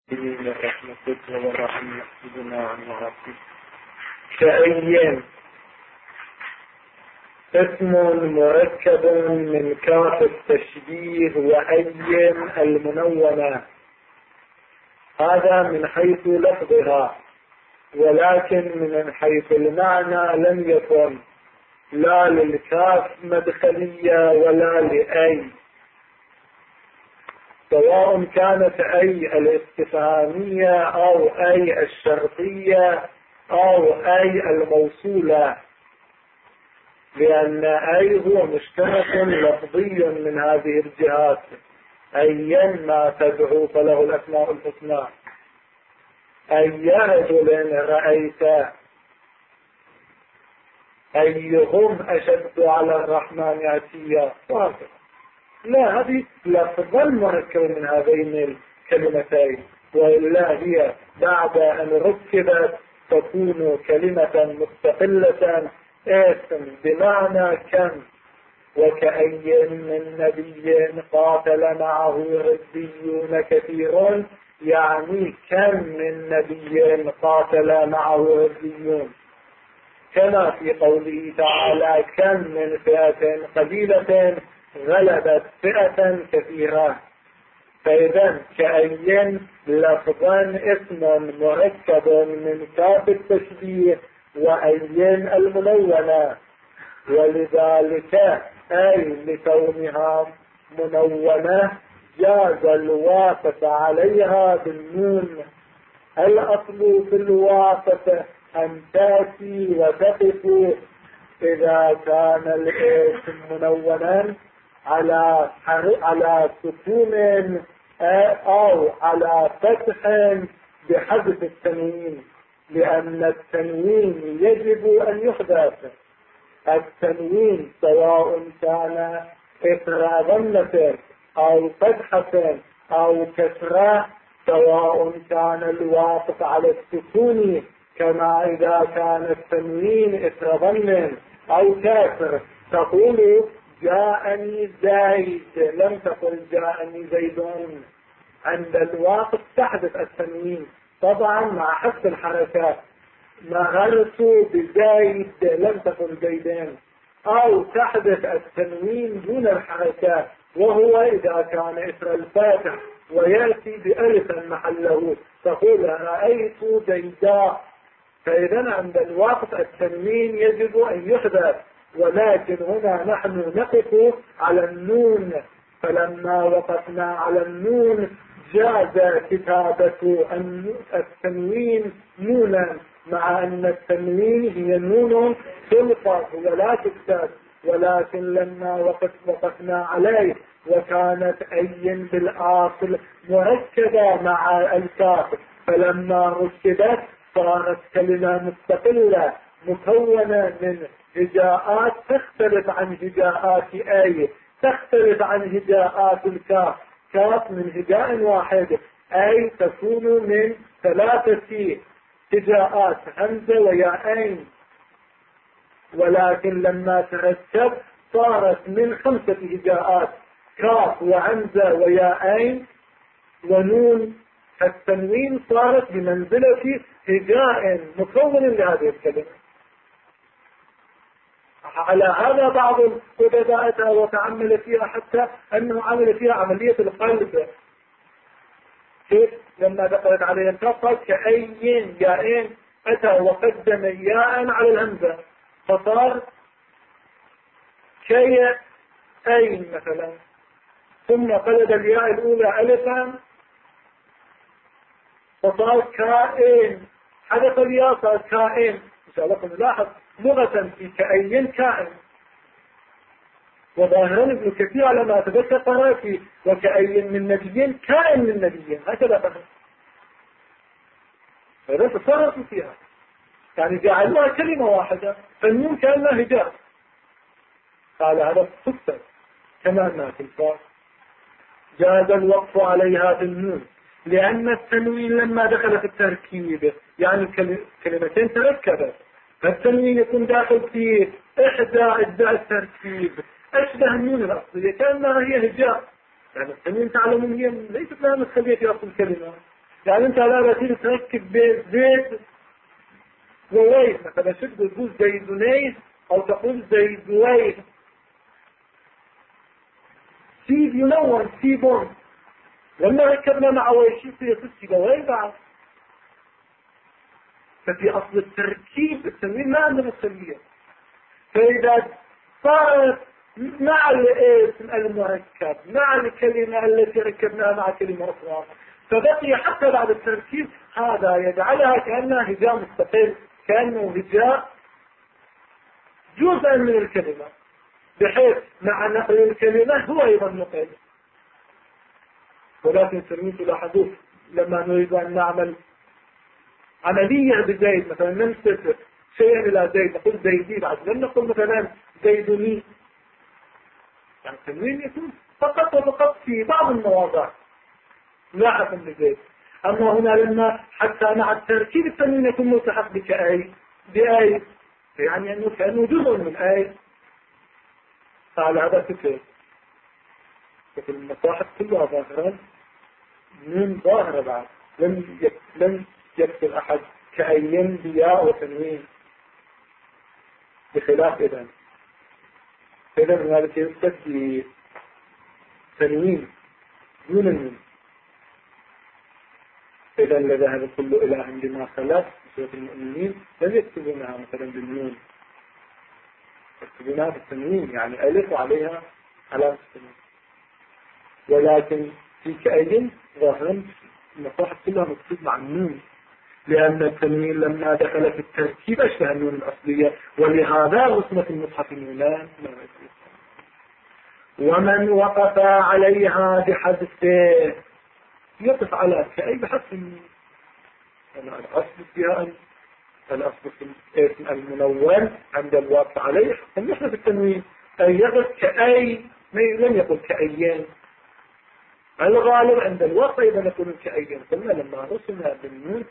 رحمتك ورحمة سيدنا عنه كأي اسم مركب من كاف التشبيه وأي المنونة، هذا من حيث لفظها، ولكن من حيث المعنى لم يكن لا للكاف مدخلية ولا لأي، سواء كانت أي الاستفهامية أو أي الشرطية أو أي الموصولة، لأن أي هو مشترك لفظي من هذه الجهات، أيا ما تدعو فله الأسماء الحسنى. أي رجل رأيت، أيهم أشد على الرحمن عتيا، لا، هذه لفظا مركب من هذين الكلمتين، وإلا هي بعد أن ركبت تكون كلمة مستقلة اسم بمعنى كم. وكأي من نبي قاتل معه ربيون كثير، يعني كم من نبي قاتل معه ربيون، كما في قوله تعالى كم من فئة قليلة غلبت فئة كثيرة. فإذا كأي لفظا اسم مركب من كاف التشبيه وأي المنونة، ولذلك أي لكونها منونة جاز الواقف عليها بالنون. الأصل في الواقف أن تأتي وتقف إذا كان الاسم منونا على سكون أو على فتح بحذف التنوين، لأن التنوين يجب أن يحدث. التنوين سواء كان إثر ضمة أو فتحة أو كسرة، سواء كان الواقف على السكون، كما إذا كان التنوين إثر ضم أو كسر تقول جاءني زيد، لم تقل جاءني زيدون. عند الواقف تحدث التنوين طبعا مع حذف الحركات، مررت بزيد لم تقل زيدين، أو تحدث التنوين دون الحركات، وهو إذا كان إثر الفاتح ويأتي بألف محله تقول رأيت زيداء. فإذا عند الوقت التنوين يجب أن يحدث، ولكن هنا نحن نقف على النون، فلما وقفنا على النون جاز كتابة التنوين نونا، مع أن التنوين هي نون تلقى ولا تكتب، ولكن لما وقفنا عليه وكانت أي بالآصل مركبة مع الكاف، فلما ركبت صارت كلمة مستقلة مكونة من هجاءات تختلف عن هجاءات أي، تختلف عن هجاءات الكاف. كاف من هجاء واحد، أي تكون من 3 هجاءات همزة وياءين، ولكن لما تركب صارت من 5 هجاءات، كاف وهمزة وياءين ونون. التنوين صارت بمنزلة هجاء مكون لهذه الكلمة. على هذا بعض الأدباء وتعمل فيها حتى أنه عمل فيها عملية القلب. كيف؟ لما دخلت عليه الكاف كأي ياءين أتى وقدم ياء على الهمزة فصار كي أين مثلا، ثم قلب الياء الأولى ألفا فصار كائن، حدث الياء صار كائن. إن شاء الله نلاحظ لغة في كأين كائن، وظاهرا ابن كثير على ما تذكر في وكأين من نبيين كائن من نبيين، هكذا فهم. فإذا تصرفوا فيها يعني جعلوها كلمة واحدة، فالنون كأنها هجاء، قال هذا صدفة كما أنها تلفاظ. جاز الوقف عليها بالنون، لأن التنوين لما دخل في التركيب يعني كلمتين تركبت، فالتنوين يكون داخل في إحدى أجزاء التركيب أشبه النون الأصلية كأنها هي هجاء، يعني التنوين تعلمون هي ليست لها مسخلية في أصل الكلمة، يعني أنت لا تيجي تركب بيت وويل مثلا، شد تقول زيدونين أو تقول زيدوين، سيب ينون سيبون. لما ركبنا مع ويشي في ست جوين بعد. ففي أصل التركيب التنوين ما عندنا السلبية. فإذا صارت مع الاسم المركب مع الكلمة التي ركبناها مع كلمة أخرى فبقي حتى بعد التركيب، هذا يجعلها كأنها هجاء مستقل، كأنه هجاء جزءا من الكلمة، بحيث مع نقل الكلمة هو أيضا نقل. ولكن تلميذ تلاحظوه لما نريد أن نعمل عملية بزيد مثلا، ننسب شيئا إلى زيد نقول زيدي، بعد لم نقول مثلا زيدني. يعني التنوين يكون فقط وفقط في بعض المواضع لا أفهم بزيد. أما هنا لما حتى مع التركيب التنوين يكون ملتحق بكأي بأي، يعني أنه كأنه جزء من أي. فعلى هذا فكر ففي المصاحف كلها ظاهرا نون ظاهرة بعد لم يكتب أحد كأيين بياء وتنوين، بخلاف إذن هذا يكتب بتنوين دون النون. إذا لذهب كل إله بما خلق بسورة المؤمنين لم يكتبونها مثلا بالنون، يكتبونها بالتنوين، يعني ألف وعليها علامة التنوين. ولكن في كأين ظاهرا المصاحف كلها مكتوب مع النون، لأن التنوين لما دخل في التركيب أشبه النون الأصلية، ولهذا رسمت المصحف النونان. ومن وقف عليها بحذفه، يقف على كأي بحذف النون. الأصل فيها الأصل في الاسم المنون عند الوقف عليه أن يحذف التنوين، أي يقف كأي، لم يقل كأيين. الغالب عند الوقف إذا نقول كأيين، قلنا لما رسمها بالنون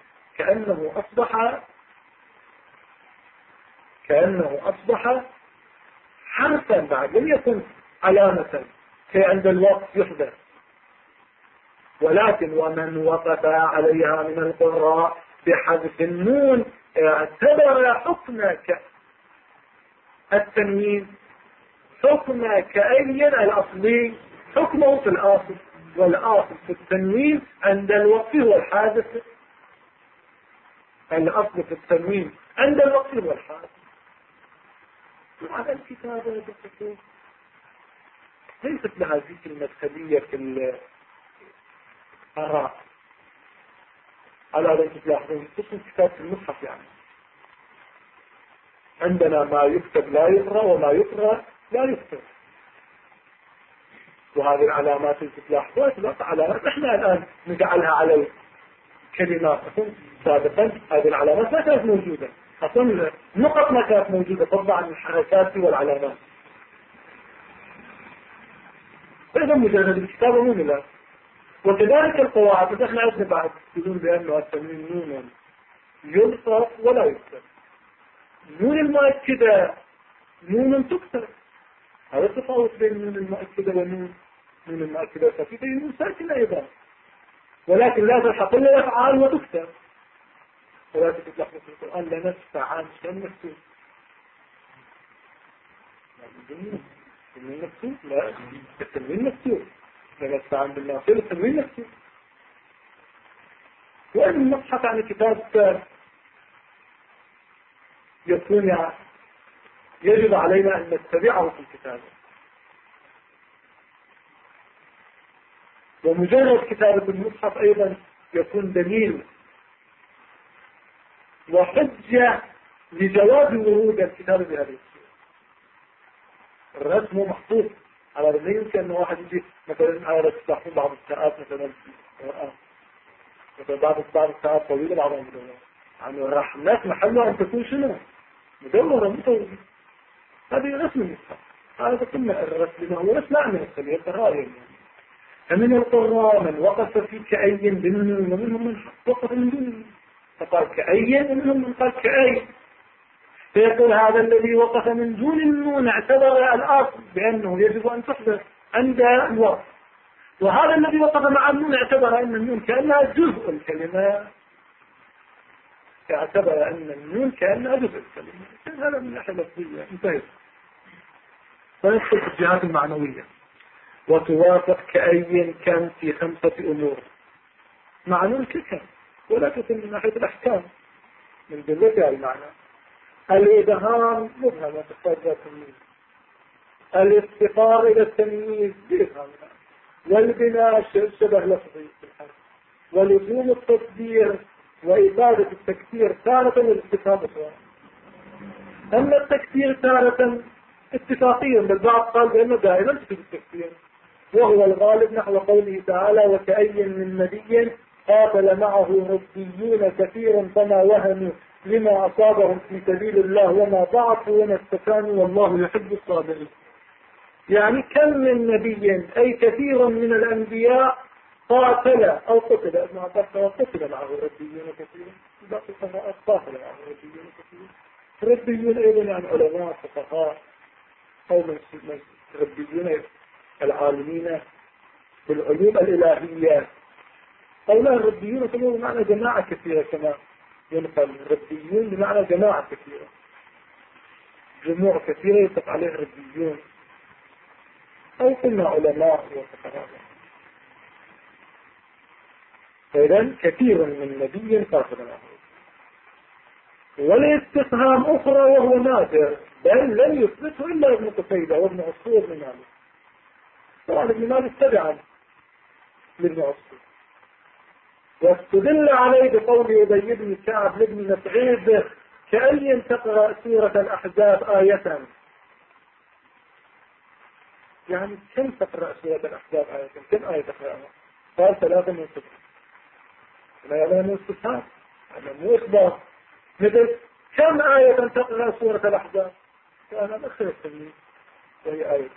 كأنه أصبح حرفا بعد، لم يكن علامة في عند الوقف يحذف. ولكن ومن وقف عليها من القراء بحذف النون اعتبر حكم التنوين حكم كأي الأصلي، حكمه في الأصل، والأصل في التنوين عند الوقف هو الحادث. الأصل في التنوين عند الوقف هو الحادث. وعلى الكتابة ليست لها ذيك المدخلية في الآراء. على ذلك تلاحظون قسم كتاب المصحف، يعني عندنا ما يكتب لا يقرأ وما يقرأ لا يكتب. وهذه العلامات اللي تلاحظوها تبقى علامات احنا الآن نجعلها على الكلمات. سابقا هذه العلامات ما كانت موجودة، أصلا نقط ما كانت موجودة فضلا عن الحركات والعلامات. فإذا مجرد الكتابة مو ملا. وكذلك القواعد، بس احنا عندنا بعد يقولون بأنه التنوين نون يلصق ولا يكتب. نون المؤكدة نون تكتب، هذا التفاوت بين النون المؤكدة والنون المؤكدة الخفيفة. نون ساكنة أيضا، ولكن لا تلحق إلا الأفعال وتكتب. ولكن تلاحظ في القرآن لا نفعل شيء مكتوب. التنوين مكتوب، لا التنوين مكتوب، لا نفعل بالناصر التنوين مكتوب. وأن المصحف عن كتاب يكون يجب علينا أن نتبعه في الكتاب. ومجرد كتابة المصحف أيضا يكون دليل وحجة لجواز ورود الكتاب بهذه الصورة. الرسم محطوط على لا يمكن أن واحد يجي مثلا على تستحقون بعض الساعات مثلا بعض الساعات طويلة بعضها مدورة، يعني راح الناس محلها أن تكون شنو مدورة مطورة. هذه رسم المصحف، هذا كله الرسم هو رسم معنى السبيل القراءة. فمن القراء من وقف في كأي بالنون، ومنهم من وقف من دون فقال كأي، ومنهم من قال كأي. فيقول هذا الذي وقف من دون النون اعتبر الأصل بأنه يجب أن تحدث عند الوقف، وهذا الذي وقف مع النون اعتبر أن النون كأنها جزء الكلمة، اعتبر أن النون كأنها جزء الكلمة. هذا من الناحية اللفظية انتهت. فندخل في الجهات المعنوية. وتوافق كأي كان في 5 أمور مع نون ككم، ولكن من ناحية الأحكام من جملتها المعنى. الإبهام مبهمة تحتاج تمييز، الافتقار إلى التمييز بإبهامها، والبناء شبه لفظي في الحرف، ولزوم التصدير وإبادة التكثير تارة والاستفهام أخرى. أما التكثير تارة اتفاقيا، بالبعض قال بأنه دائما تفيد التكثير، وهو الغالب نحو قوله تعالى: وكأي من نبي قاتل معه ربيون كثير فما وهنوا لما أصابهم في سبيل الله وما ضعفوا وما استكانوا والله يحب الصابرين. يعني كم من نبي أي كثير من الأنبياء قاتل أو قتل، ابن عباس قتل معه ربيون كثير، باقي القراءات قاتل معه ربيون كثير. ربيون أيضا يعني علماء فقهاء أو من ربيون العالمين بالعلوم الإلهية، أو لا الربيون كلهم بمعنى جماعة كثيرة كما ينقل. الربيون بمعنى جماعة كثيرة، جموع كثيرة يطلق عليه ربيون، أو كنا علماء وفقهاء. فإذا كثير من نبي قاتل معه. والاستفهام أخرى وهو نادر، بل لم يثبته إلا ابن قتيبة وابن عصفور بن مالك. طبعا ابن مالك تبعا لابن عصفور، واستدل عليه بقول أبي بن كعب لابن مسعود: كأي تقرأ سورة الأحزاب آية. يعني كم تقرأ سورة الأحزاب آية؟ كم آية تقرأها؟ قال 3 من 6. لا يعلم من 6 هذا مو إخبار. مثل كم آية تقرأ سورة الأحزاب؟ فأنا أخر التمييز وهي آية.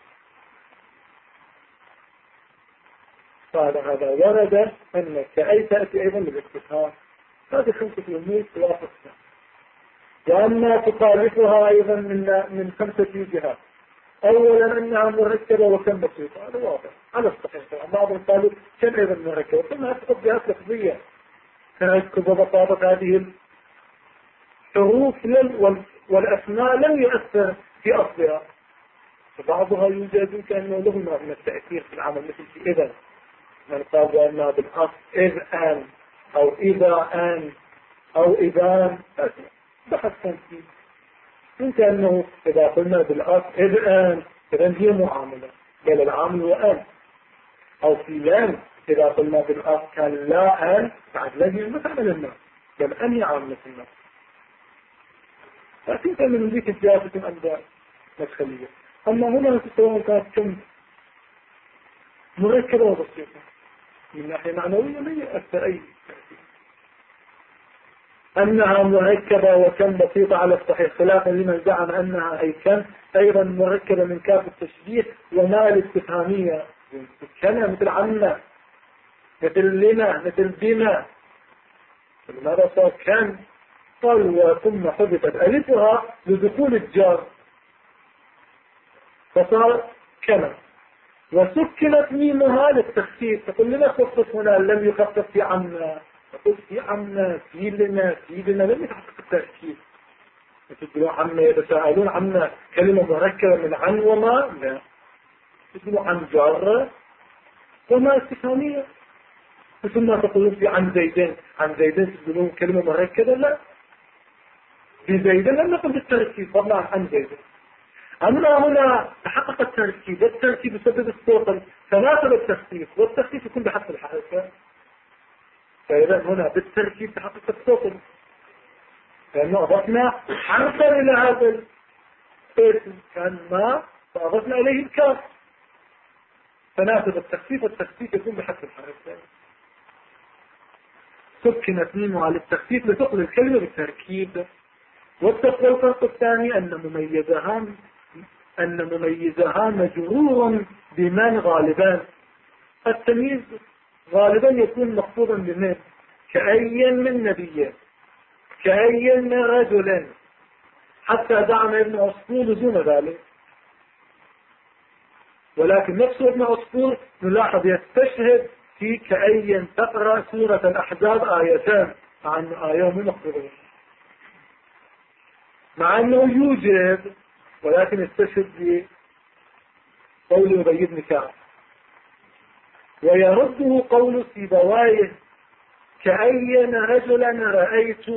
قال هذا ورد أن كأي تأتي أيضا بالاستفهام. هذه 5 أمور توافقها. وأما تخالفها أيضا من 5 جهات. أولا أنها مركبة وكم بسيطة، هذا واضح على الصحيح. بعضهم قالوا كم أيضا مركبة، ثم هتحط جهات لفظية تركب وبساطة هذه الحروف والأسماء لم يؤثر في أصلها، فبعضها يوجد كأنه له نوع من التأثير في العمل، مثل في إذا من قال بأنها بالأصل إذ آن أو إذا آن أو إذان، بحث تنسيق. يمكن أنه إذا قلنا بالأصل إذ آن إذن هي معاملة، بل العامل هو آن. أو في لام إذا قلنا بالأصل كان لا آن بعد لازم مثلا الناس، بل أن عاملة الناس. لكن كان من ذيك الجاسة أنباء مدخلية. أما هنا تسوون كانت كم مركبة وبسيطة من ناحية معنوية لا يؤثر أي تأثير. أنها مركبة وكم بسيطة على الصحيح، خلافا لمن زعم أنها أي كم أيضا مركبة من كاف التشبيه وما الاستفهامية، كما مثل عنا مثل لما مثل بما. لماذا صار كم؟ قال ثم حذفت ألفها لدخول الجار فصار كما، وسكنت ميمها للتخفيف. تقول لنا خفف هنا لم يخفف في عنا، تقول في عنا في لنا في لنا لم يتحقق التركيب. يقولون عنا يتساءلون عنا كلمة مركبة من عن وما، لا يقولون عن جارة وما استفهامية. ثم تقولون في عن زيدين، عن زيدين تقولون كلمة مركبة، لا في زيدين لم نقل بالتركيب طبعا عن زيدين. أما هنا تحقق التركيب، والتركيب يسبب الصوت فناسب التخفيف، والتخفيف يكون بحسب الحركة. فإذا هنا بالتركيب تحقق الصوت، لأنه أضفنا حرفا إلى هذا الاسم كان ما فأضفنا إليه الكاف، فناسب التخفيف، والتخفيف يكون بحسب الحركة. سكنت ميمها للتخفيف لتقل الكلمة بالتركيب. والفرق الثاني أن مميزها مجرور بمن غالبا. التمييز غالبا يكون مخفوضا بمن، كأي من نبي، كأي من رجل، حتى دعم ابن عصفور دون ذلك. ولكن نفس ابن عصفور نلاحظ يستشهد في كأي تقرأ سورة الأحزاب آيتان عن آية مخبرين، مع أنه يوجد، ولكن يستشهد بقول أبي بن كعب. ويرده قول سيبويه كأي رجلا رأيت.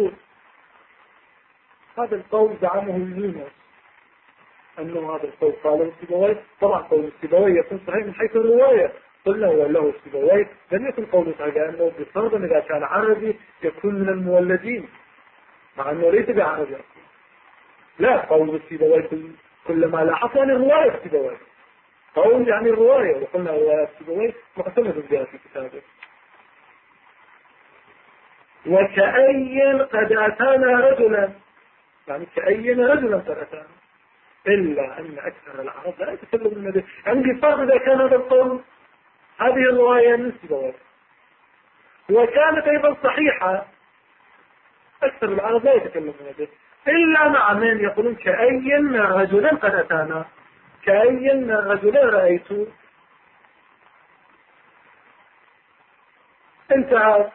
هذا القول زعمه يونس أنه هذا القول قاله سيبويه. طبعا قول سيبويه يكون صحيح من حيث الرواية، قلنا وله سيبويه لم يكن قوله صحيح، لأنه بفرض إذا كان عربي يكون من المولدين، مع أنه ليس بعربي. لا، قول سيبويه كلما لاحظنا عن الرواية سيبويه قول يعني الرواية، وقلنا رواية سيبويه مقتمد بها في كتابه. وكأي قد أتانا رجلا، يعني كأي رجلا قد أتانا، إلا أن أكثر العرب لا يتكلم النبي. يعني بفرض إذا كان هذا القول هذه الرواية من سيبويه، وكانت أيضا صحيحة، أكثر العرب لا يتكلم النبي إلا مع من يقولون كأي رجلا قد أتانا، كأي رجلا رأيت. انتهى.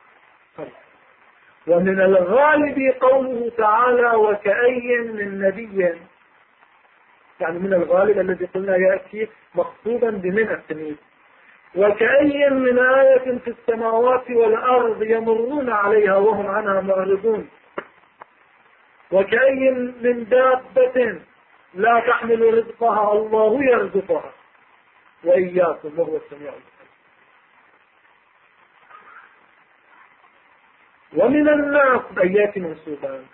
ومن الغالب قوله تعالى وكأي من نبي، يعني من الغالب الذي قلنا يأتي مقصودا بمن التمييز. وكأي من آية في السماوات والأرض يمرون عليها وهم عنها معرضون. وكأي من دابة لا تحمل رزقها الله يرزقها وإياكم وهو السميع العليم. ومن الناس بيات منصوبان.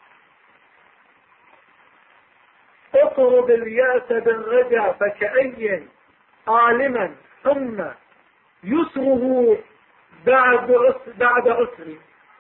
اطرد الياس بالرجع فكأي عالما ثم يسره بعد عسر.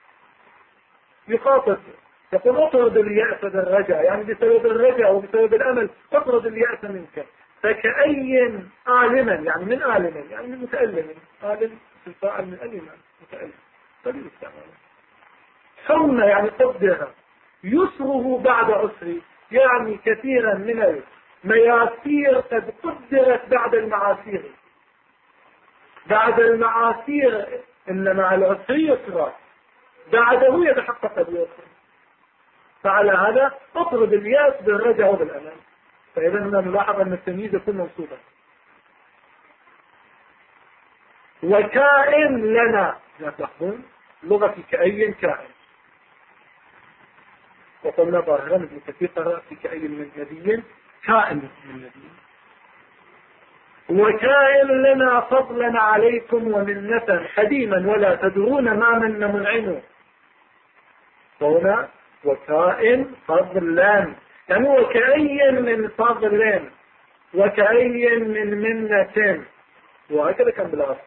يخاطب يقول اطرد اليأس بالرجع، يعني بسبب الرجع وبسبب الأمل اطرد اليأس منك. فكأي عالما، يعني من عالما يعني من متألم، عالم في الفاعل من ألم متألم قليل استعماله. ثم يعني قدرها يسره بعد عسر، يعني كثيرا من المياسير قد قدرت بعد المعاسير. بعد المعاسير إن مع العسر يسرا، بعده يتحقق اليسر. فعلى هذا اطرد الياس بالرجع وبالأمل. فإذا هنا نلاحظ أن التمييز يكون منصوبا. وكائن لنا، لا تلاحظون لغة كأي كائن، وقلنا ظاهرا ابن كثير قرأ في كأي من نبي كائن من نبي. وكائن لنا فضلا عليكم ومنة قديما ولا تدرون ما من منعم. وهنا وكائن فضلا، يعني وكأي من فضل وكأي من منة، وهكذا كان بالأصل.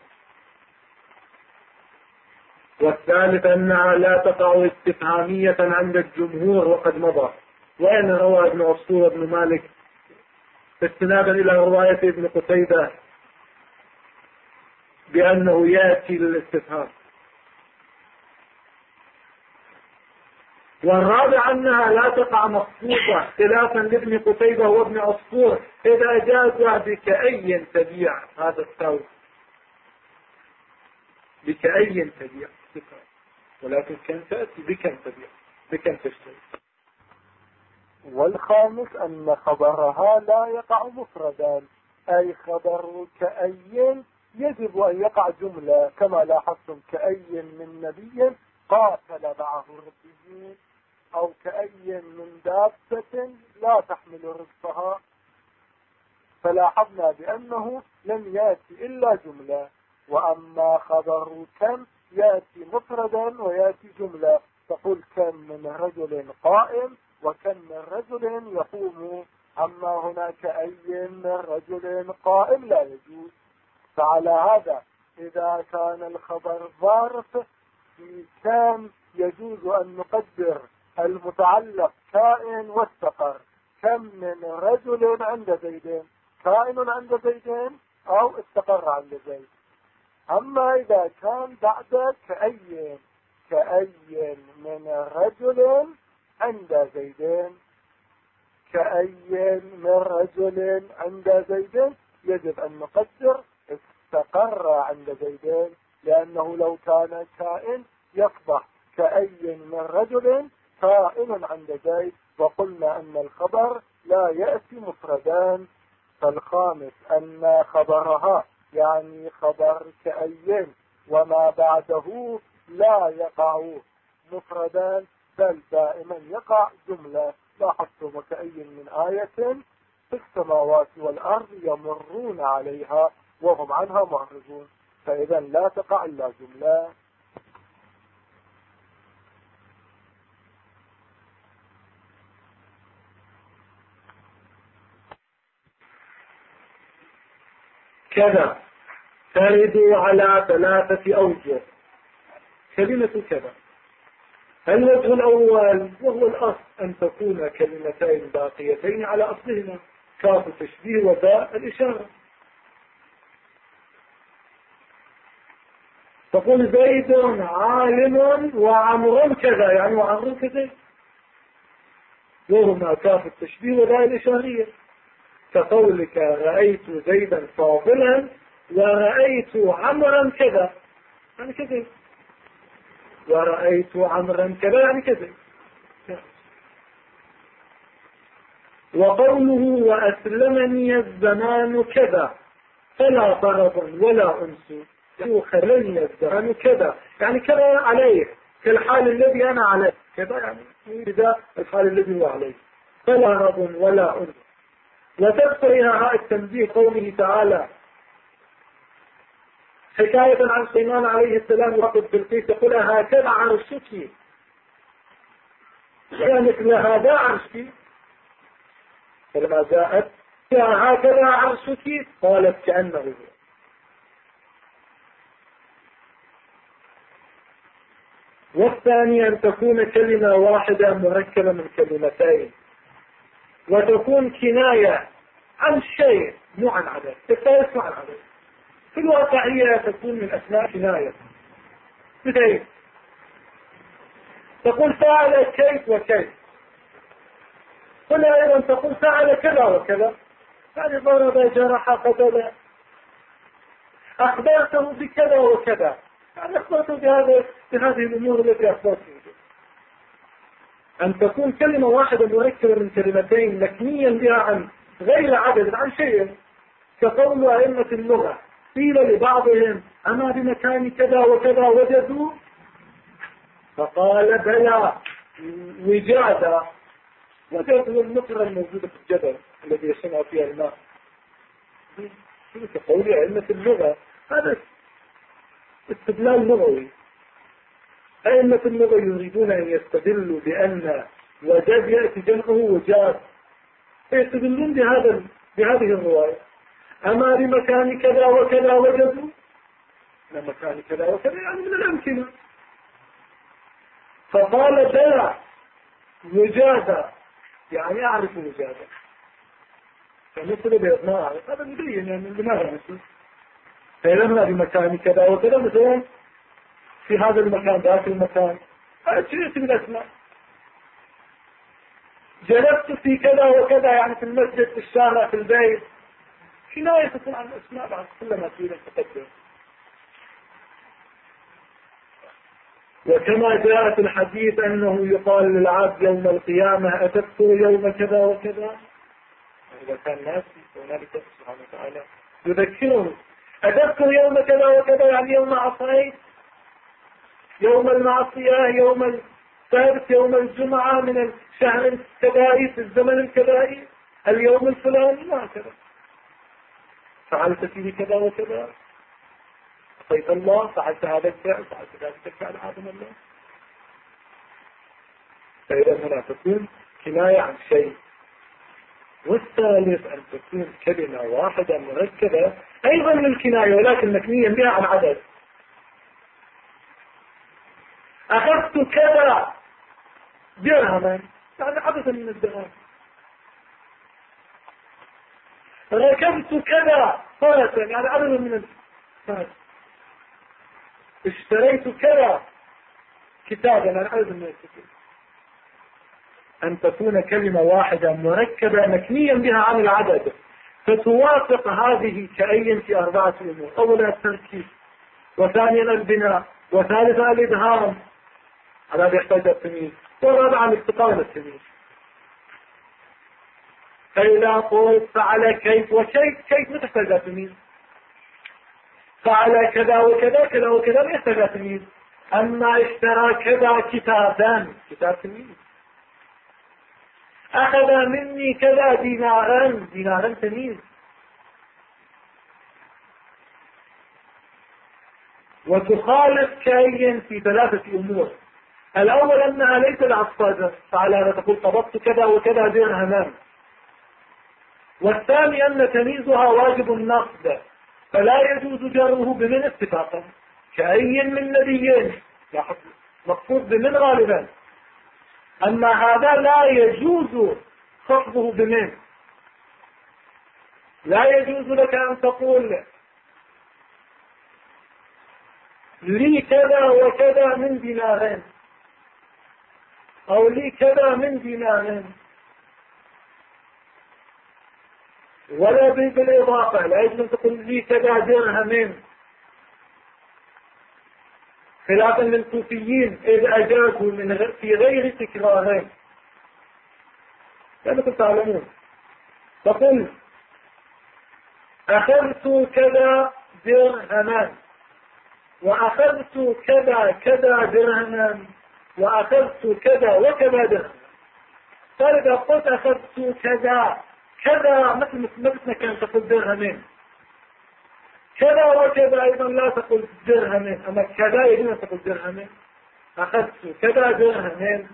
والثالث أنها لا تقع استفهامية عند الجمهور وقد مضى. وأن روى ابن عصفور بن مالك استنادا إلى رواية ابن قتيبة بأنه يأتي للاستفهام. والرابع أنها لا تقع مخصوصة خلافا لابن قتيبة وابن عصفور إذا جاز بكأي تبيع هذا الثوب، بكأي تبيع، ولكن كان تأتي بكم تبيع، بكم تشتري. والخامس أن خبرها لا يقع مفردا، أي خبر كأي يجب أن يقع جملة، كما لاحظتم كأي من نبي قاتل معه الربيين، أو كأي من دابة لا تحمل رزقها. فلاحظنا بأنه لم يأتي إلا جملة. وأما خبر كم يأتي مفردا ويأتي جملة، تقول كم من رجل قائم وكم من رجل يقوم. أما هناك أي من رجل قائم لا يجوز. فعلى هذا إذا كان الخبر ظرف في كم يجوز أن نقدر المتعلق كائن واستقر. كم من رجل عند زيدين، كائن عند زيدين أو استقر عند زيد. أما إذا كان بعد كأي من رجل عند زيدين، كأي من رجل عند زيدين، يجب أن نقدر استقر عند زيدين، لأنه لو كان كائن يصبح كأي من رجل كائن عند زيد. وقلنا أن الخبر لا يأتي مفردان. فالخامس أن خبرها يعني خبر كأي وما بعده لا يقع مفردان، بل دائما يقع جملة. لاحظتم وكأي من آية في السماوات والأرض يمرون عليها وهم عنها معرضون، فإذا لا تقع إلا جملة. كذا ترد على 3 أوجه. كلمة كذا، الوجه الأول وهو الأصل أن تكون كلمتين باقيتين على أصلهما، كاف التشبيه وباء الإشارة. تقول زيد عالم وعمر كذا، يعني وعمر كذا، وهما كاف التشبيه وباء الإشارية. كقولك رأيت زيدا فاضلا ورأيت عمرا كذا، يعني كذا، ورأيت عمرا كذا، يعني كذا. وقوله وأسلمني الزمان كذا فلا طرب ولا أنس، يخلني الزمان كذا، يعني كذا عليه كالحال الذي أنا عليه، كذا يعني إذا الحال الذي هو عليه. فلا طرب ولا أنس. وتذكرها التنبيه قوله تعالى حكاية عن سليمان عليه السلام وقد بالقيس يقول هكذا عرشك، مثل هذا عرشك. فلما جاءت هكذا عرشك قالت كأنه هو. والثاني أن تكون كلمة واحدة مركبة من كلمتين، وتكون كناية عن شيء مو عن عدد، الثالث مو عن عدد. في الواقعية تكون من أسماء كناية، مثل تقول فعل كيف وكيف، هنا أيضا تقول فعل كذا وكذا، يعني ضرب جرح قتل، أخبرته بكذا وكذا، يعني أخبرته بهذه الأمور التي أخبرته. أن تكون كلمة واحدة مركبة من كلمتين مكنيا بها عن غير عدد، عن شيء، كقول أئمة اللغة قيل لبعضهم أما بمكان كذا وكذا وجدوا، فقال بلى وجادة. وجدوا النقرة الموجودة في الجبل الذي يصنع فيها الماء، كقول أئمة اللغة، هذا استدلال لغوي. أئمة اللغة يريدون أن يستدلوا بأن وجد يأتي جمعه وجاد، فيستدلون بهذه الرواية. أما بمكان كذا وكذا وجدوا، مكان كذا وكذا يعني من الأمكنة. فقال بلى وجادة، يعني أعرف وجادة، فمثل بيضنا أعرف، هذا مبين يعني لماذا مثل. فلما بمكان كذا وكذا، مثلا في هذا المكان ذاك المكان، جئت بالأسماء. جلست في كذا وكذا، يعني في المسجد، في الشارع، في البيت، كناية تكون عن الأسماء بعد كلما تريد أن تقدم. وكما جاء في الحديث أنه يقال للعبد يوم القيامة أتذكر يوم كذا وكذا، إذا كان ناسي هنالك سبحانه وتعالى يذكره أتذكر يوم كذا وكذا، يعني يوم عصيت، يوم المعصية، يوم السبت، يوم الجمعة من الشهر الكذائي في الزمن الكذائي، اليوم الفلاني، هكذا فعلت فيه كذا وكذا، عصيت الله، فعلت هذا الفعل، فعلت ذلك الفعل، عظم الله. فإذا هنا تكون كناية عن شيء. والثالث أن تكون كلمة واحدة مركبة أيضا للكناية ولكن مكنيا بها عن عدد. أخذت كذا درهما، يعني عددا من الدراهم. ركبت كذا فرسا، يعني عددا من الفرس. اشتريت كذا كتابا، يعني عددا من الكتاب. أن تكون كلمة واحدة مركبة مكنيا بها عن العدد. فتوافق هذه كأي في 4 أمور: أولا التركيب، وثانيا البناء، وثالثا الإدهام، هذا يحتاج التمييز، ورابعا الاستقامة للتمييز. فإذا قلت فعل كيف وكيف، كيف ما تحتاج تمييز. فعل كذا وكذا كذا وكذا ما يحتاج تمييز. أما اشترى كذا كتابا، كتاب تمييز. أخذ مني كذا دينارا، دينارا تمييز. وتخالف كأي في 3 أمور: الأول أنها ليس العصفاجة، فعلى هذا تقول قبضت كذا وكذا درهما. والثاني أن تمييزها واجب النصب، فلا يجوز جره بمن اتفاقا، كأي من نبيين مقصود بمن غالبا. أما هذا لا يجوز خفضه بمن. لا يجوز لك أن تقول لي كذا وكذا من دينارين، أو لي كذا من دينارين، ولا بالإضافة. لا يجوز أن تقول لي كذا درهمين، خلافا للكوفيين إذ أجازوا في غير تكرارين. كما تعلمون تقول أخذت كذا درهما، وأخذت كذا كذا درهما، وأخذت كذا وكذا درهما. فإذا قلت أخذت كذا كذا مثل كان تقول درهمين، كذا وكذا أيضا لا تقول درهمين. أما كذا يجب أن تقول درهمين. أخذت كذا درهمين.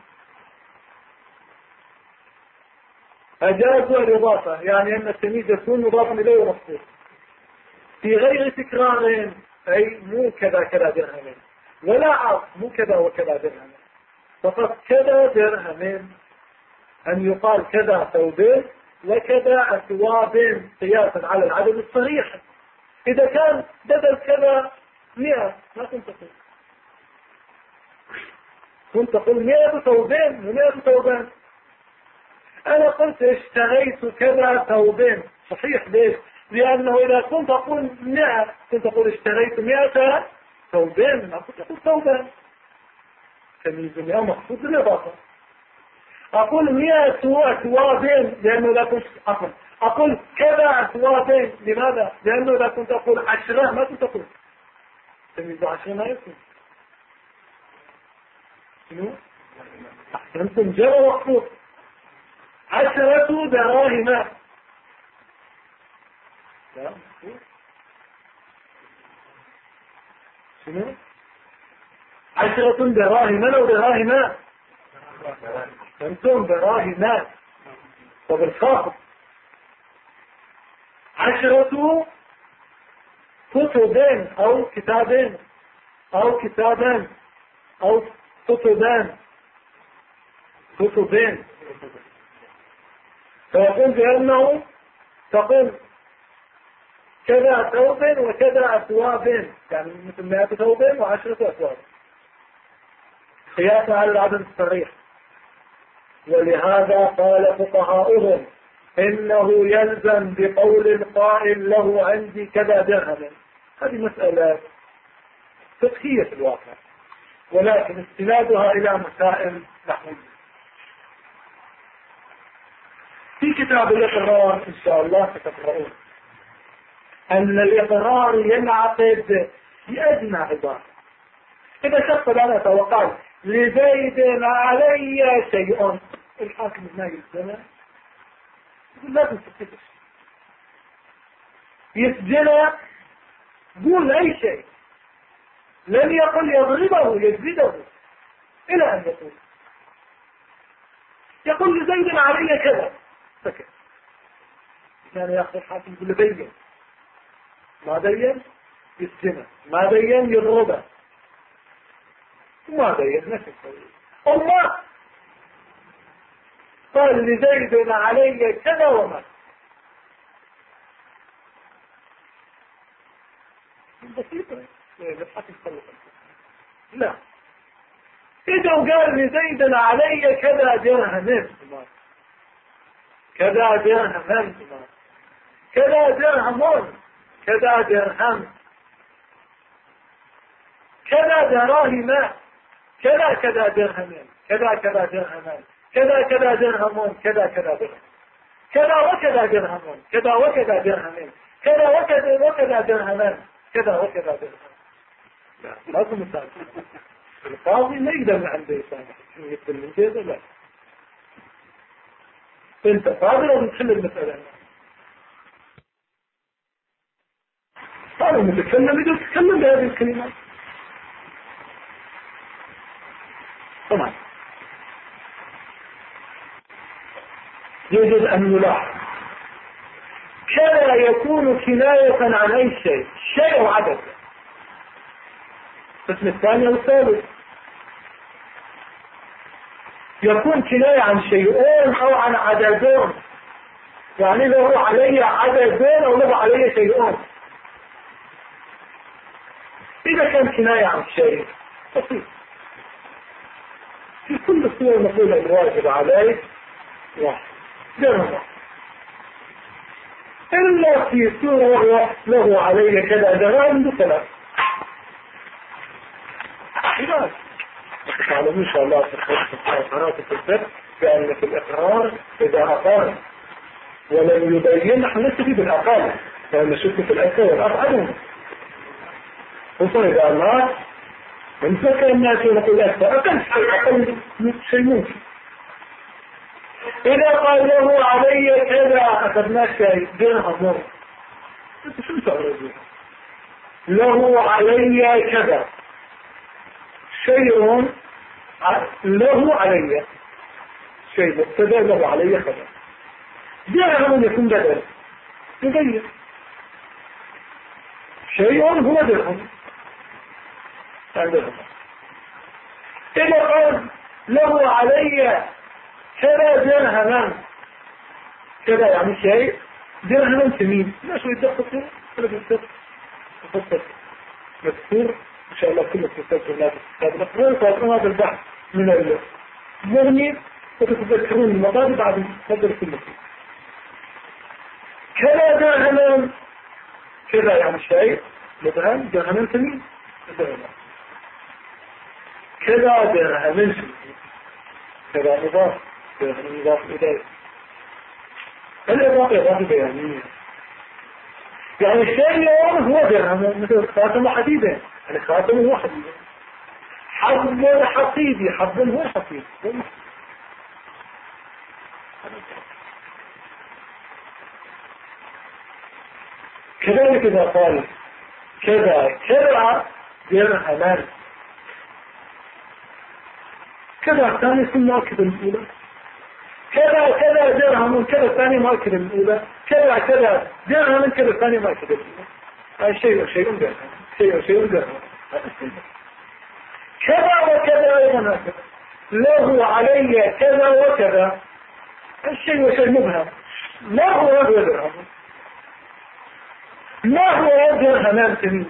أجازوا الإضافة، يعني أن التمييز يكون مضافا إليه ومخصوص في غير تكرار، أي مو كذا كذا درهمين، ولا مو كذا وكذا درهمين، فقط كذا درهمين. أن يقال كذا ثوبين وكذا أثواب قياسا على العدد الصريح. إذا كان بدل كذا 100 ما كنت تقول، كنت تقول 100 ثوبين و100 ثوبان. أنا قلت اشتريت كذا ثوبين، صحيح. ليش؟ لأنه إذا كنت أقول 100 كنت أقول اشتريت 100 ثوبين، ما كنت أقول ثوبان. تمييز 100 مقصود بالإضافة. أقول 100 أثواب لأنه لا كنت أقول كذا أثواب. لماذا؟ لأنه لا كنت أقول 10 ما كنت أقول تمييز 10 ما يكون. شنو؟ أحسنتم، جرى وقفوط. 10 دراهم. شنو؟ 10 دراهم لو دراهم. أنتم دراهم وبالخاطب. 10 كتبين أو كتابين أو كتابان أو كتبان، كتبين. فيقول بأنه تقول كذا ثوب وكذا أثواب، يعني مثل 100 ثوب و10 أثواب قياسا على العدد الصريح. ولهذا قال فقهاؤهم إنه يلزم بقول القائل له عندي كذا درهم. هذه مسألة فقهية في الواقع، ولكن استنادها إلى مسائل نحوية. في كتاب الإقرار إن شاء الله ستقرؤون أن الإقرار ينعقد بأدنى عبارة. إذا شخص لنا وقال لزيد علي شيء، الحاكم الناقل السنة يقول لا تنسكتش، يسجنه، قول أي شيء. لم يقل يضربه يجلده إلى أن يقول لزيد علي كذا، سكت. كان يأخذ الحاكم يقول بين، ما بين يسجنه، ما بين يضربه، ما بين نفس الشيء. الله قال لزيد علي كذا وما، بسيطة. لا، إذا قال لزيد علي كذا درهم، كذا درهم، كذا درهم، كذا درهم، كذا دراهم، كذا كذا درهم، كذا كذا درهم، كذا كذا درهم، كذا كذا درهم، كذا وكذا درهم، كذا وكذا درهم، كذا وكذا وكذا درهم، كذا وكذا درهم. لا لازم مثال. القاضي ما يقدر من عنده يسامح يقتل من جيده. لا انت قادر ان تحل المسألة. قالوا المتكلم يقدر يتكلم بهذه الكلمات. طبعا يجب ان نلاحظ كذا يكون كناية عن اي شيء، شيء او عدد. القسم الثاني والثالث يكون كناية عن شيئين او عن عددين، يعني له علي عددين او له علي شيئين. اذا كان كناية عن شيء بسيط في كل الصور نقول الواجب عليه واحد درهم، إلا في صورة له علي كذا درهم بثلاث. خلاص تعلموا إن شاء الله في قرارات الفقه بأن في الإقرار إذا أقام ولم يبين نحن نستفيد بالأقام، لأن نشك في الأكثر أفعلهم خصوصا إذا مات من فكر الناس يقول أكثر أقل شيء ممكن. إذا قال له علي كذا أخذنا شيء درهم، أنت شو تعرض له علي كذا شيء، له علي شيء مبتدأ له علي كذا، درهم يكون بدل يغير شيء هو درهم درهم. إذا قال له علي كذا درهما، كذا يعني شيء درهم ثمين، لا شو يدخل ولا بيدخل تفصل مذكور ان شاء الله كله تفصل لا تفصل. فاطمه هذا البحث من المغني وتتذكرون المضاد بعد تقدر كله. كذا درهما، كذا يعني شيء مثلا درهم ثمين، كذا درهم ثمين، كذا مضاف مضاف إليه. الإضافة إضافة بيانية، يعني الشيء هو درهم، مثل خاتم حديدة، يعني خاتم هو حديدة، حظ حصيدي، حظ هو حصيد. كذلك إذا قال كذا كذا درهمان، كذا الثاني يكون مؤكد الأولى، كذا كذا درهم كذا الثاني مؤكد الأولى، كذا كذا درهم كذا الثاني مؤكد الأولى. هذا شيء درهم، شيء درهم. كذا وكذا أيضا هكذا، له علي كذا وكذا، الشيء وشيء مبهم، ما هو درهم، ما هو درهم ثمين.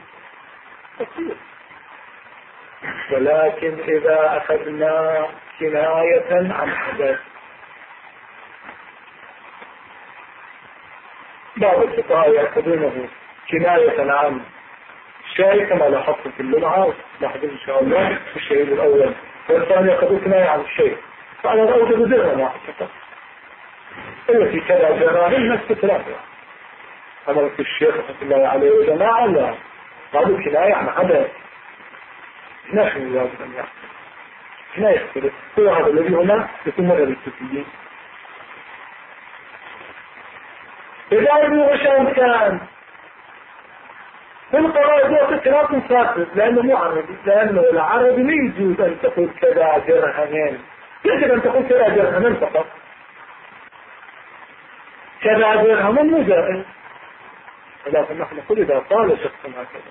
ولكن إذا أخذنا كناية عن حدث، بعض الفقهاء يأخذونه كناية عن شيء كما لاحظت في اللغة، لاحظوا إن شاء الله في الشيء الأول، والثاني يأخذوا كناية عن الشيء، فأنا أوجد درهم واحد فقط. التي كذا دراهم نفس ثلاثة. أمرت الشيخ رحمة الله عليه وجماعة لا، قالوا كناية عن عدد، نحن الواجب أن يحصل هنا يختلف. هو هذا الذي هنا يكون مدى للسفيين. إذا يبني غشان كان في القرائد وقت خلاف فاسد، لأنه مو عربي، لأنه العربي لا يجوز أن تقول كذا درهمين، يجب أن تقول كذا درهمين فقط، كذا درهمين مو جائز. ولكن نحن نقول إذا قال شخص هكذا،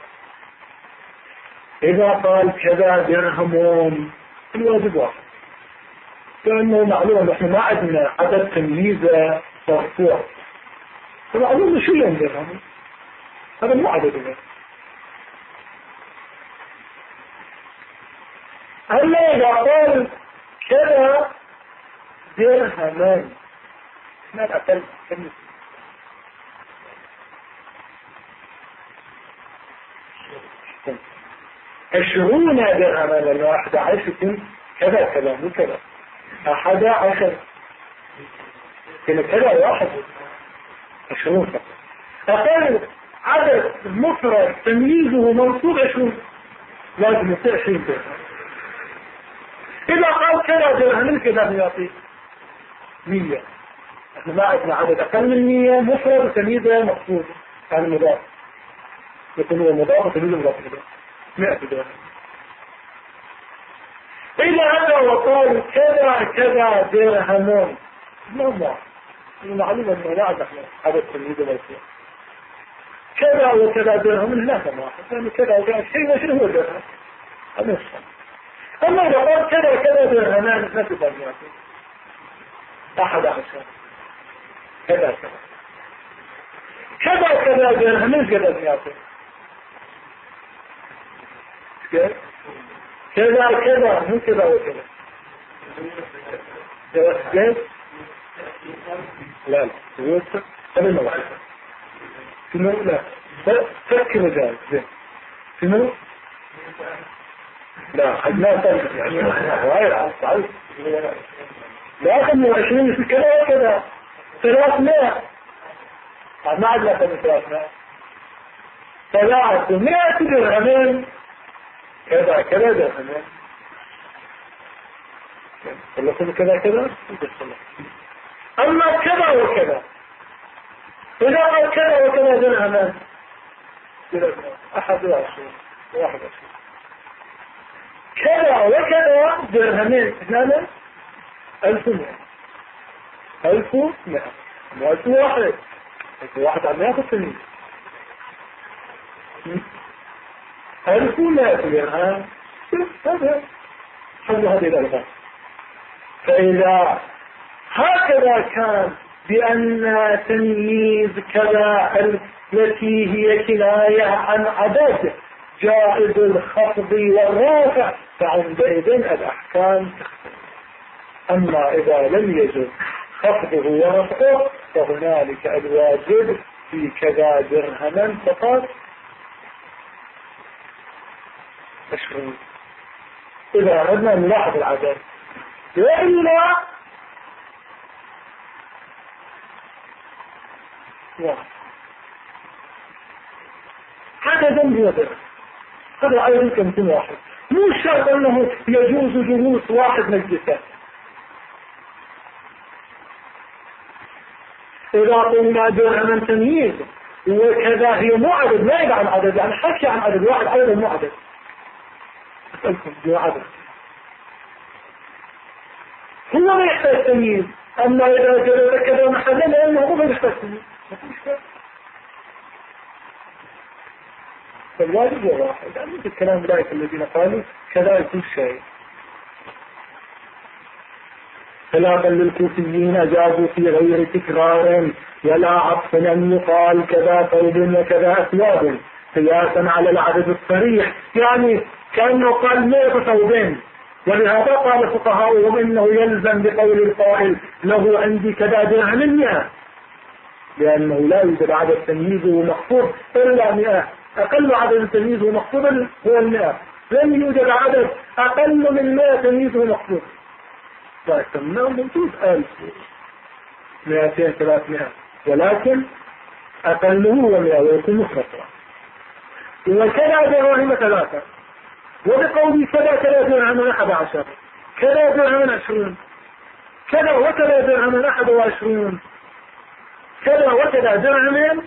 إذا قال كذا درهم الواجب واحد، لأنه معلوم نحن ما عندنا عدد تمييزة مرفوع، فمعلوم شو اللي درهم، هذا مو عدد. هلا إذا قال كذا درهمان، ما الأقل كم 20 درهما، لأنه 11 كذا كذا مو كذا 11 كذا واحد 20 فقط. أقل عدد مفرد تمييزه منصوب 20 لازم يصير 20 درهم. إذا قال كذا درهم كذا يعطي 100. احنا ما عندنا عدد أقل من 100 مفرد وتمييزه مقصود عن المضاف، يكون هو مضاف وتمييزه مضاف إليه 100 درهم. إذا أنا وقال كذا كذا درهم ما المعلومة أنه لا عدد عدد تمييزه مقصود كذا وكذا درهم لا واحد، يعني كذا وكذا شيء وشيء هو درهم هذا الصح. أما إذا قال كذا كذا درهمان ما تقدر يعطي 11 كذا كذا درهم ايش قدر يعطي كذا مو كذا وكذا لا يوسف قبل ما واحد شنو لا فكر مجال شنو لا حد ما تنسى يعني صحيح لا 25 في كذا وكذا 300 ما عاد لا 300 درهم كذا درهم خلصنا كذا أما كذا وكذا إذا قال كذا وكذا درهم 21 كذا وكذا درهمين هذا 1100 1100 واحد عم ياخذ سنين 1100 درهم هذا حل هذه الألغاز. فإذا هكذا كان بأن تمييز كذا التي هي كناية عن عدد جائز الخفض والرافع فعندئذ الأحكام تختلف. أما إذا لم يجد خفضه ورفعه فهنالك الواجب في كذا درهما فقط 20. إذا أردنا نلاحظ العدد وإلا عددا هو درهم هذا أيضا كم واحد، مو شرط أنه يجوز جلوس واحد مجلسات. إذا قلنا درهما تمييز وكذا هي مو عدد، ما يدعى عن عدد، يعني حكي عن عدد واحد أيضا مو عدد. أسألكم جو عدد هو ما يحتاج تمييز. أما إذا جلس كذا محلا لأنه هو ما يحتاج تمييز. فالواجب هو واحد. يعني الكلام ذلك الذين قالوا كذلك كل شيء. خلافا للكوفيين أجازوا في غير تكرار ولا عطف أن يقال كذا ثوب وكذا أثواب قياسا على العدد الصريح، يعني كأنه قال 100 ثوبين. ولهذا قال فقهاؤهم إنه يلزم بقول القائل له عندي كذا درهم 100، لأنه لا يوجد عدد تمييزه مخفوض إلا 100. أقل عدد تمييزه مخفوض هو 100. لم يوجد عدد أقل من 100 تمييزه مخفوض. لكن موجود 1000 200 300، ولكن أقله هو 100 ويكون مختصرا. وكذا درهم 3، وبقولي كذا درهم 11، كذا درهم 20، كذا وكذا درهم 21، كذا وكذا درهم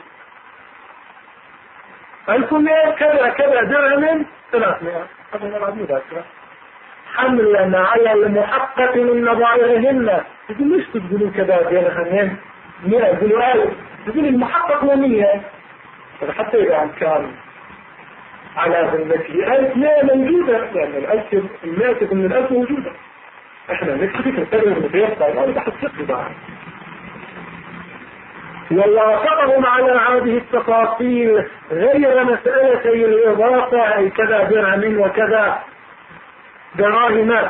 1100، كذا درهم 300. هذا العدد ذاكرة حملنا على المحقق من نظائرهن. تقول ليش تقولوا كذا درهم 100؟ تقولوا 1000. تقول المحقق 100. حتى إذا كان على ذمته 1100 موجودة، لأن 1100 من 1000 موجودة. احنا نكتب التدريب المتيسر يعني تحت الصفر بعد. ووافقهم على هذه التفاصيل غير مسألتي الإضافة أي كذا درهم وكذا دراهم.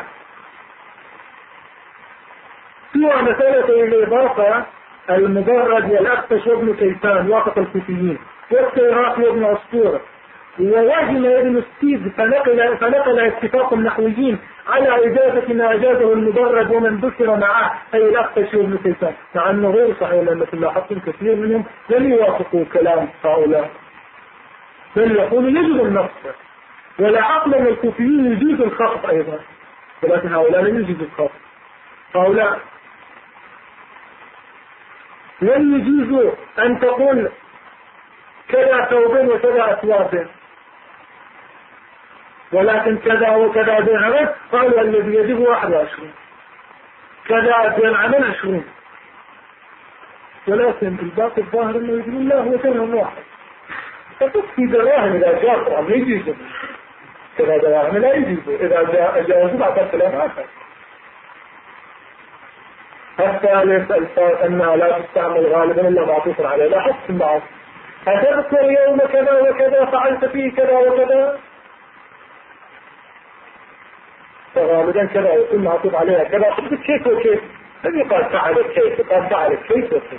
سوى مسألتي الإضافة المدرج والأخفش وابن كيسان وافق الكوفيين، والسيراقي وابن عصفور ووهم ابن السيد فنقل اتفاق النحويين على إجازة ما أجازه المدرج ومن ذكر معه أي الأخفشي وابن كيسان، مع أنه غير صحيح لأن لاحظتم كثير منهم لم يوافقوا كلام هؤلاء، بل يقولوا يجب النص، ولا عقل من الكوفيين يجوز الخطب أيضا، ولكن هؤلاء لم يجوزوا الخطب. هؤلاء لم يجوزوا أن تقول كذا ثوبين وكذا أثواب، ولكن كذا وكذا درهم، قالوا الذي يجب 21 كذا درهم 20، ولكن الباقي الظاهر انه يقول الله هو درهم واحد، فتكفي دراهم اذا جاء القرآن ما يجيزه، كذا دراهم لا يجيزه، اذا جاء بعد كلام آخر. الثالث الفرق انها لا تستعمل غالبا الا معطوفا عليه، لا حس بعض أتذكر يوم كذا وكذا فعلت فيه كذا وكذا، فغالبا كذا يكون معطوف عليها كذا، خذ كيف وكيف، لم يقال فعلت كيف، قال فعلت كيف وكيف.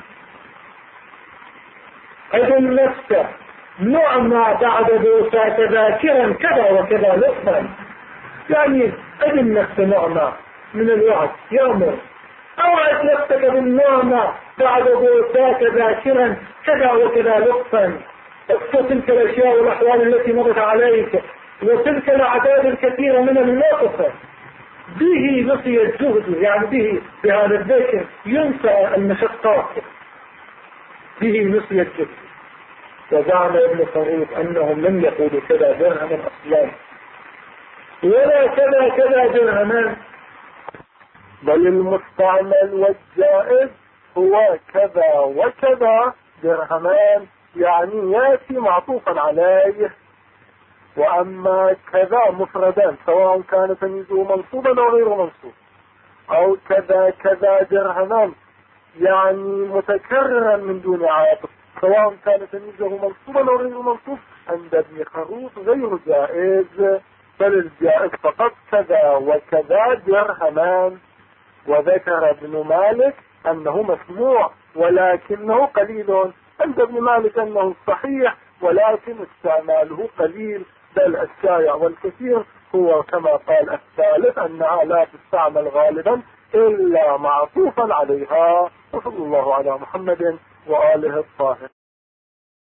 أيضا نفسه نوع ما بعد بوساك ذاكرا كذا وكذا لطفا، يعني أدن نفسه نوع ما من الوعد يأمر، أوعد نفسك بالنوع ما بعد بوساك ذاكرا كذا وكذا لطفا، اذكر تلك الأشياء والأحوال التي مرت عليك وتلك الأعداد الكثيرة من المواقف، به نسي الجهد، يعني به بهذا الذكر ينسى المشقات، به نسي الجهد. وزعم ابن خريف أنهم لم يقولوا كذا درهما أصلا ولا كذا كذا درهما، بل المستعمل والجائز هو كذا وكذا درهمان، يعني يأتي معطوفا عليه. وأما كذا مفردان سواء كان تمييزه منصوبا أو غير منصوب، أو كذا كذا درهمان يعني متكررا من دون عاطف، سواء كان تمييزه منصوبا أو غير منصوب، عند ابن خروف غير جائز، بل الجائز فقط كذا وكذا درهمان. وذكر ابن مالك أنه مسموع ولكنه قليل، عند ابن مالك أنه صحيح ولكن استعماله قليل، بل الشائع والكثير هو كما قال الثالث أنها لا تستعمل غالبا إلا معطوفا عليها. وصلى الله على محمد وآله الطاهر.